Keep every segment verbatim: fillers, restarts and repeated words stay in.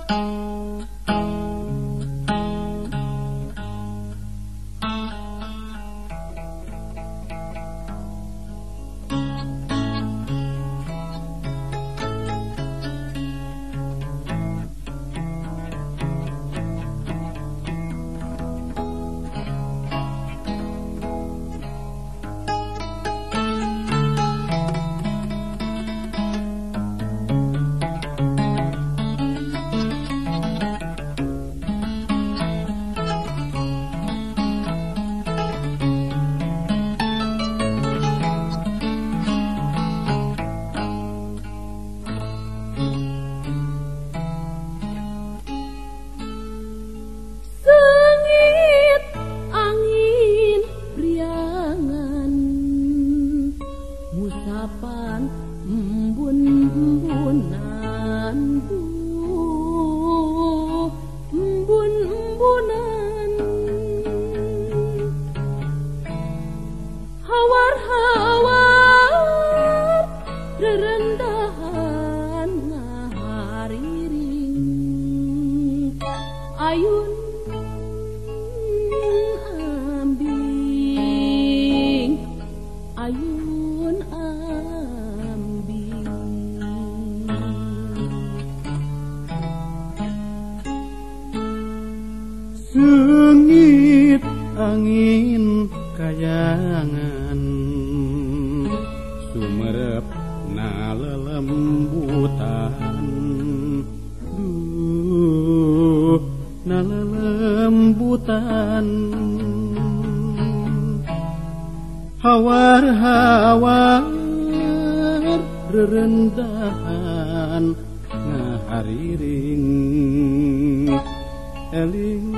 Sengit angin kayangan sumerep na lelembutan duh na lelembutan hawar-hawar rerendahan ngahariring eling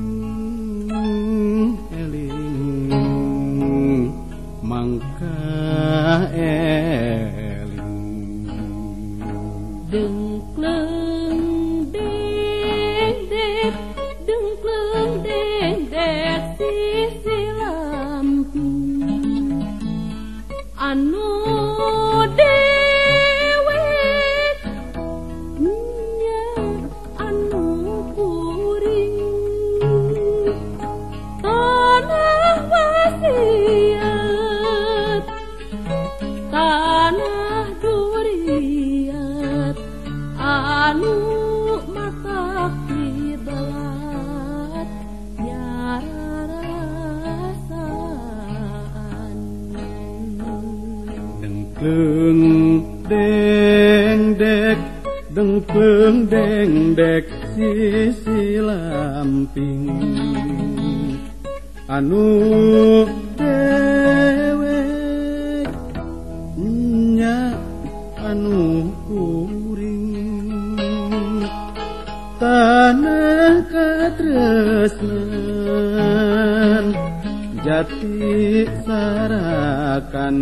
mangka eling dengkleng deng deng dengkleng deng deng sisi lampung anu dewek nya anu kuring tanah wasiat tanah duriat anu masak dibelat nyarasaan dengkleng deng dek dengkleng deng dek sisi lamping anu dewek nya anu kuring tanah katresnan jati sarakan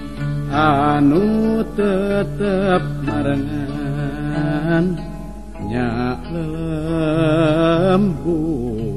anu tetep marengan nya lembut